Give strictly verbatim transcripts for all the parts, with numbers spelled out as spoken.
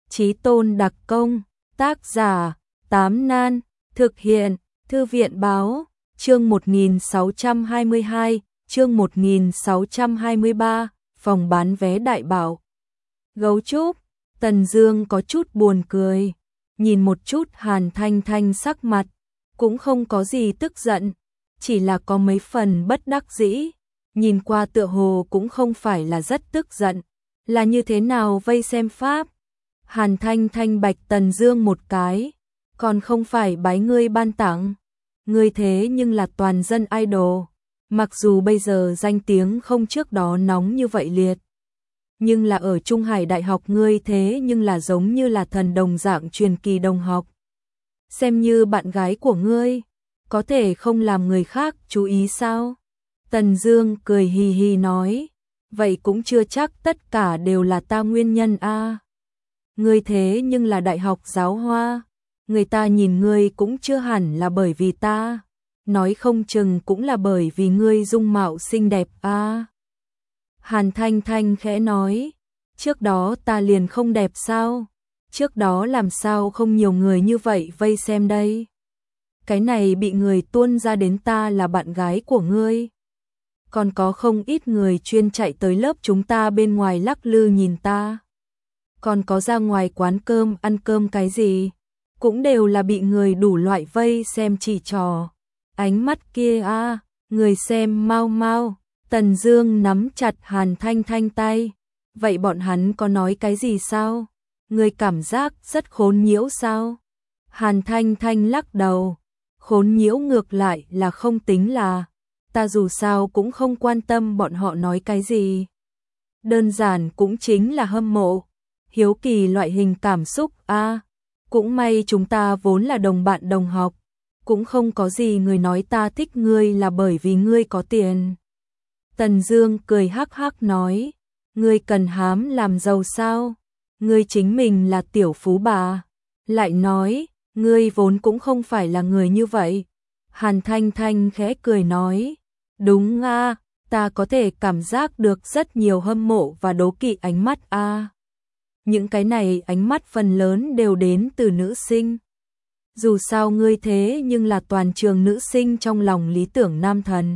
Chí tôn đặc công, tác giả, Tám Nan, thực hiện, Thư viện báo, chương một nghìn sáu trăm hai mươi hai, chương một nghìn sáu trăm hai mươi ba, phòng bán vé đại bảo. Gấu trúc, Tần Dương có chút buồn cười, nhìn một chút Hàn Thanh Thanh sắc mặt, cũng không có gì tức giận, chỉ là có mấy phần bất đắc dĩ, nhìn qua tựa hồ cũng không phải là rất tức giận, là như thế nào vây xem pháp. Hàn Thanh Thanh bạch Tần Dương một cái, còn không phải bái ngươi ban tặng, ngươi thế nhưng là toàn dân idol, mặc dù bây giờ danh tiếng không trước đó nóng như vậy liệt, nhưng là ở Trung Hải Đại học ngươi thế nhưng là giống như là thần đồng dạng truyền kỳ đồng học. Xem như bạn gái của ngươi, có thể không làm người khác chú ý sao? Tần Dương cười hì hì nói, vậy cũng chưa chắc tất cả đều là ta nguyên nhân a. À. Ngươi thế nhưng là đại học giáo hoa, người ta nhìn ngươi cũng chưa hẳn là bởi vì ta, nói không chừng cũng là bởi vì ngươi dung mạo xinh đẹp a. À. Hàn Thanh Thanh khẽ nói, trước đó ta liền không đẹp sao? Trước đó làm sao không nhiều người như vậy vây xem đây? Cái này bị người tuôn ra đến ta là bạn gái của ngươi. Còn có không ít người chuyên chạy tới lớp chúng ta bên ngoài lắc lư nhìn ta. Còn có ra ngoài quán cơm ăn cơm cái gì, cũng đều là bị người đủ loại vây xem chỉ trò. Ánh mắt kia a, à, người xem mau mau. Tần Dương nắm chặt Hàn Thanh Thanh tay. Vậy bọn hắn có nói cái gì sao? Người cảm giác rất khốn nhiễu sao? Hàn Thanh Thanh lắc đầu. Khốn nhiễu ngược lại là không tính là, ta dù sao cũng không quan tâm bọn họ nói cái gì. Đơn giản cũng chính là hâm mộ, hiếu kỳ loại hình cảm xúc a. À, cũng may chúng ta vốn là đồng bạn đồng học, cũng không có gì người nói ta thích ngươi là bởi vì ngươi có tiền. Tần Dương cười hắc hắc nói, ngươi cần hám làm giàu sao? Ngươi chính mình là tiểu phú bà. Lại nói, ngươi vốn cũng không phải là người như vậy. Hàn Thanh Thanh khẽ cười nói, đúng a, à, ta có thể cảm giác được rất nhiều hâm mộ và đố kỵ ánh mắt a. À. Những cái này ánh mắt phần lớn đều đến từ nữ sinh. Dù sao ngươi thế nhưng là toàn trường nữ sinh trong lòng lý tưởng nam thần.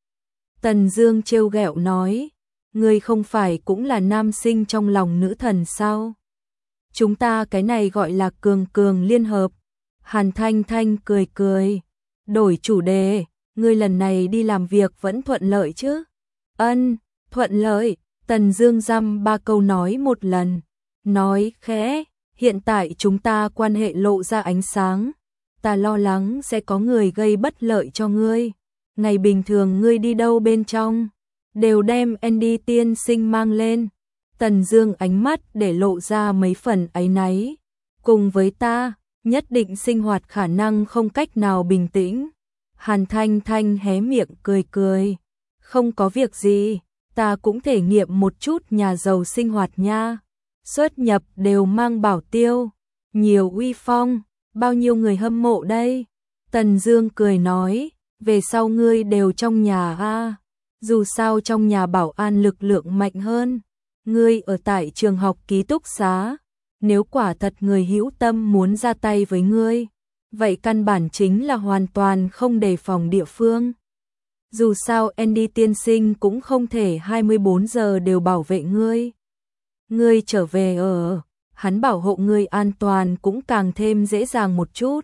Tần Dương trêu ghẹo nói, ngươi không phải cũng là nam sinh trong lòng nữ thần sao? Chúng ta cái này gọi là cường cường liên hợp. Hàn Thanh Thanh cười cười, đổi chủ đề, ngươi lần này đi làm việc vẫn thuận lợi chứ? Ân, thuận lợi. Tần Dương dăm ba câu nói một lần, nói khẽ, hiện tại chúng ta quan hệ lộ ra ánh sáng, ta lo lắng sẽ có người gây bất lợi cho ngươi. Ngày bình thường ngươi đi đâu bên trong, đều đem Andy tiên sinh mang lên. Tần Dương ánh mắt để lộ ra mấy phần áy náy. Cùng với ta, nhất định sinh hoạt khả năng không cách nào bình tĩnh. Hàn Thanh Thanh hé miệng cười cười. Không có việc gì, ta cũng thể nghiệm một chút nhà giàu sinh hoạt nha. Xuất nhập đều mang bảo tiêu, nhiều uy phong, bao nhiêu người hâm mộ đây. Tần Dương cười nói, về sau ngươi đều trong nhà a, dù sao trong nhà bảo an lực lượng mạnh hơn. Ngươi ở tại trường học ký túc xá, nếu quả thật người hữu tâm muốn ra tay với ngươi, vậy căn bản chính là hoàn toàn không đề phòng địa phương. Dù sao Andy tiên sinh cũng không thể hai mươi bốn giờ đều bảo vệ ngươi. Ngươi trở về ở, hắn bảo hộ ngươi an toàn cũng càng thêm dễ dàng một chút.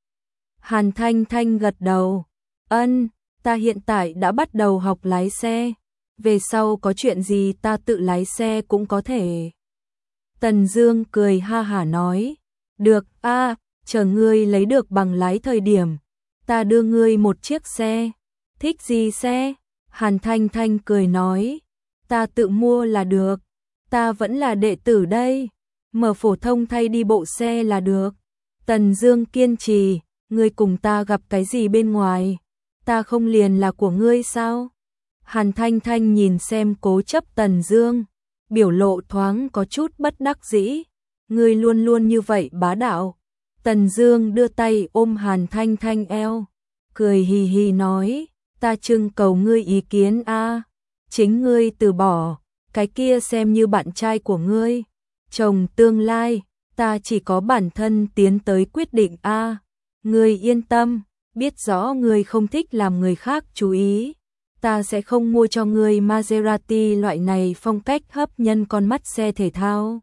Hàn Thanh Thanh gật đầu, ân, ta hiện tại đã bắt đầu học lái xe. Về sau có chuyện gì ta tự lái xe cũng có thể. Tần Dương cười ha hả nói, được a, à, chờ ngươi lấy được bằng lái thời điểm, ta đưa ngươi một chiếc xe. Thích gì xe? Hàn Thanh Thanh cười nói, ta tự mua là được, ta vẫn là đệ tử đây, mở phổ thông thay đi bộ xe là được. Tần Dương kiên trì, ngươi cùng ta gặp cái gì bên ngoài, ta không liền là của ngươi sao? Hàn Thanh Thanh nhìn xem cố chấp Tần Dương, biểu lộ thoáng có chút bất đắc dĩ. Ngươi luôn luôn như vậy bá đạo. Tần Dương đưa tay ôm Hàn Thanh Thanh eo, cười hì hì nói, ta trưng cầu ngươi ý kiến a, à. Chính ngươi từ bỏ, cái kia xem như bạn trai của ngươi, chồng tương lai, ta chỉ có bản thân tiến tới quyết định a. À, ngươi yên tâm, biết rõ ngươi không thích làm người khác chú ý, ta sẽ không mua cho ngươi Maserati loại này phong cách hấp nhân con mắt xe thể thao.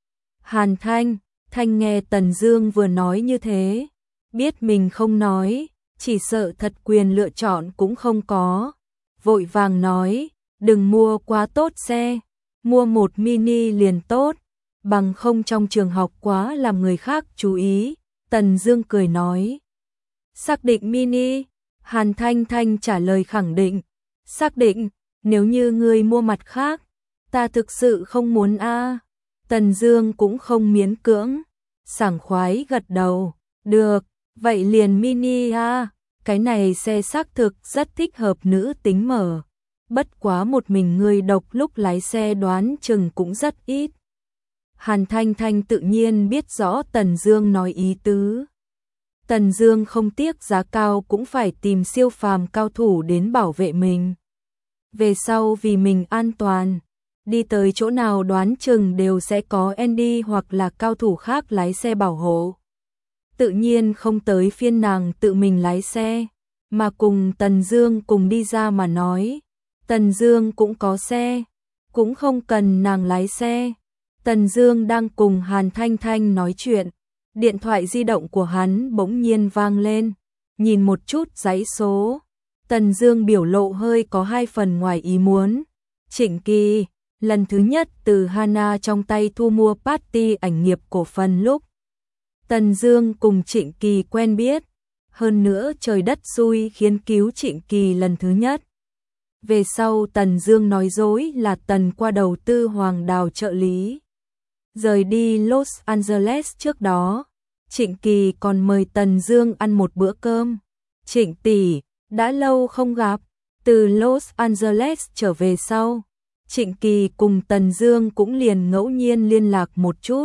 Hàn Thanh, Thanh nghe Tần Dương vừa nói như thế, biết mình không nói, chỉ sợ thật quyền lựa chọn cũng không có, vội vàng nói, đừng mua quá tốt xe, mua một mini liền tốt, bằng không trong trường học quá làm người khác chú ý. Tần Dương cười nói, xác định mini. Hàn Thanh Thanh trả lời khẳng định, xác định, nếu như ngươi mua mặt khác, ta thực sự không muốn a. À. Tần Dương cũng không miễn cưỡng, sảng khoái gật đầu, được, vậy liền mini a, à. Cái này xe xác thực rất thích hợp nữ tính mở, bất quá một mình ngươi độc lúc lái xe đoán chừng cũng rất ít. Hàn Thanh Thanh tự nhiên biết rõ Tần Dương nói ý tứ. Tần Dương không tiếc giá cao cũng phải tìm siêu phàm cao thủ đến bảo vệ mình. Về sau vì mình an toàn, đi tới chỗ nào đoán chừng đều sẽ có Andy hoặc là cao thủ khác lái xe bảo hộ. Tự nhiên không tới phiên nàng tự mình lái xe, mà cùng Tần Dương cùng đi ra mà nói. Tần Dương cũng có xe, cũng không cần nàng lái xe. Tần Dương đang cùng Hàn Thanh Thanh nói chuyện, điện thoại di động của hắn bỗng nhiên vang lên, nhìn một chút dãy số. Tần Dương biểu lộ hơi có hai phần ngoài ý muốn. Trịnh Kỳ, lần thứ nhất từ Hana trong tay thu mua Party ảnh nghiệp cổ phần lúc Tần Dương cùng Trịnh Kỳ quen biết, hơn nữa trời đất xui khiến cứu Trịnh Kỳ lần thứ nhất. Về sau Tần Dương nói dối là Tần qua đầu tư Hoàng Đào trợ lý. Rời đi Los Angeles trước đó, Trịnh Kỳ còn mời Tần Dương ăn một bữa cơm. Trịnh tỷ, đã lâu không gặp. Từ Los Angeles trở về sau, Trịnh Kỳ cùng Tần Dương cũng liền ngẫu nhiên liên lạc một chút.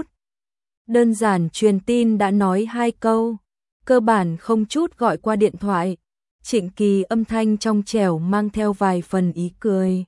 Đơn giản truyền tin đã nói hai câu, cơ bản không chút gọi qua điện thoại. Trịnh Kỳ âm thanh trong trẻo mang theo vài phần ý cười.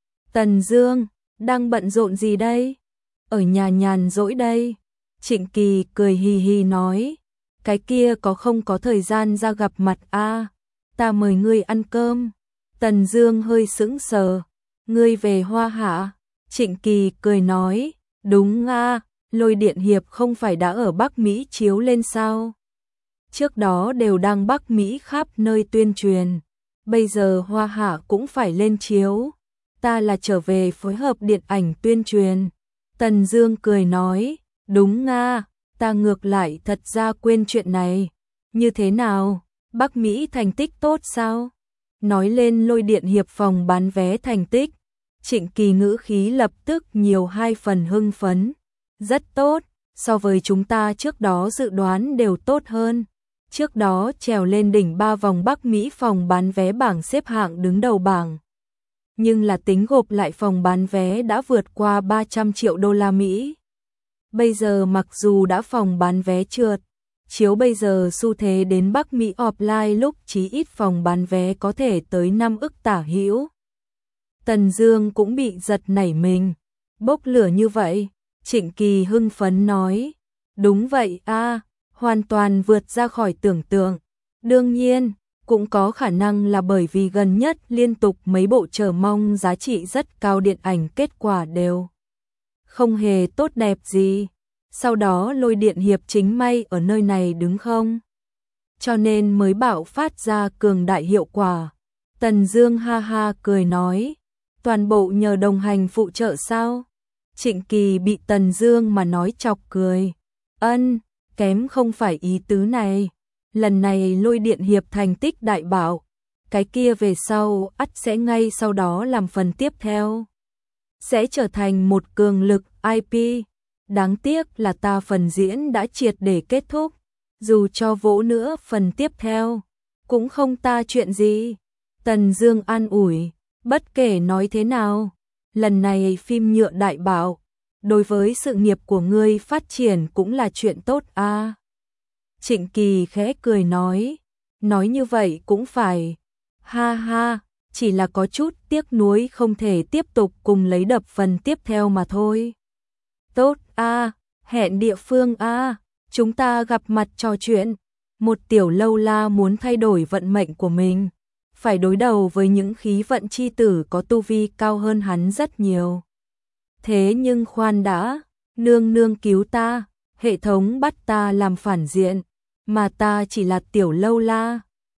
Tần Dương, đang bận rộn gì đây? Ở nhà nhàn rỗi đây. Trịnh Kỳ cười hì hì nói, cái kia có không có thời gian ra gặp mặt a? À, ta mời ngươi ăn cơm. Tần Dương hơi sững sờ, ngươi về Hoa Hạ? Trịnh Kỳ cười nói, đúng a, à, Lôi Điện Hiệp không phải đã ở Bắc Mỹ chiếu lên sao? Trước đó đều đang Bắc Mỹ khắp nơi tuyên truyền, bây giờ Hoa Hạ cũng phải lên chiếu, ta là trở về phối hợp điện ảnh tuyên truyền. Tần Dương cười nói, đúng nga, ta ngược lại thật ra quên chuyện này. Như thế nào, Bắc Mỹ thành tích tốt sao? Nói lên Lôi Điện Hiệp phòng bán vé thành tích, Trịnh Kỳ ngữ khí lập tức nhiều hai phần hưng phấn. Rất tốt, so với chúng ta trước đó dự đoán đều tốt hơn. Trước đó trèo lên đỉnh ba vòng Bắc Mỹ phòng bán vé bảng xếp hạng đứng đầu bảng. Nhưng là tính gộp lại phòng bán vé đã vượt qua ba trăm triệu đô la Mỹ. Bây giờ mặc dù đã phòng bán vé trượt, chiếu bây giờ xu thế đến Bắc Mỹ offline lúc chí ít phòng bán vé có thể tới năm ức tả hữu. Tần Dương cũng bị giật nảy mình, bốc lửa như vậy. Trịnh Kỳ hưng phấn nói, đúng vậy a, à, hoàn toàn vượt ra khỏi tưởng tượng. Đương nhiên, cũng có khả năng là bởi vì gần nhất liên tục mấy bộ chờ mong giá trị rất cao điện ảnh kết quả đều không hề tốt đẹp gì. Sau đó Lôi Điện Hiệp chính may ở nơi này đứng không, cho nên mới bạo phát ra cường đại hiệu quả. Tần Dương ha ha cười nói, toàn bộ nhờ đồng hành phụ trợ sao? Trịnh Kỳ bị Tần Dương mà nói chọc cười. Ân, kém không phải ý tứ này. Lần này Lôi Điện Hiệp thành tích đại bạo, cái kia về sau ắt sẽ ngay sau đó làm phần tiếp theo, sẽ trở thành một cường lực i pê. Đáng tiếc là ta phần diễn đã triệt để kết thúc, dù cho vỗ nữa phần tiếp theo, cũng không ta chuyện gì. Tần Dương an ủi, bất kể nói thế nào, lần này phim nhựa đại bạo, đối với sự nghiệp của ngươi phát triển cũng là chuyện tốt a. À. Trịnh Kỳ khẽ cười nói, nói như vậy cũng phải, ha ha, chỉ là có chút tiếc nuối không thể tiếp tục cùng lấy đập phần tiếp theo mà thôi. Tốt a, à, Hẹn địa phương a, chúng ta gặp mặt trò chuyện. Một tiểu lâu la muốn thay đổi vận mệnh của mình, phải đối đầu với những khí vận chi tử có tu vi cao hơn hắn rất nhiều. Thế nhưng khoan đã, nương nương cứu ta, hệ thống bắt ta làm phản diện, mà ta chỉ là tiểu lâu la.